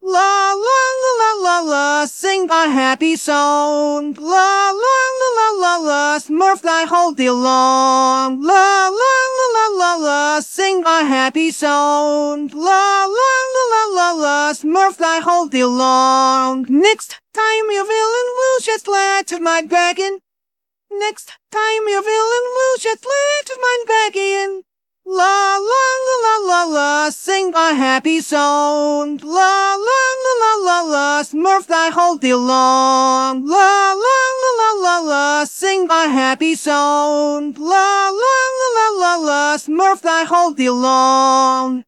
La la la la la la, sing a happy song. La la la la la la, Smurf thy whole day long. La la la la la la, sing a happy song. La la la la la la, Smurf thy whole day long. Next time your villain will shed light to my dragon. Next time your villain will shed light to my dragon. La la la la la la, sing a happy song. La la la la la la, Smurf thy whole day long. La la la la la la, sing a happy song. La la la la la la, Smurf thy whole day long.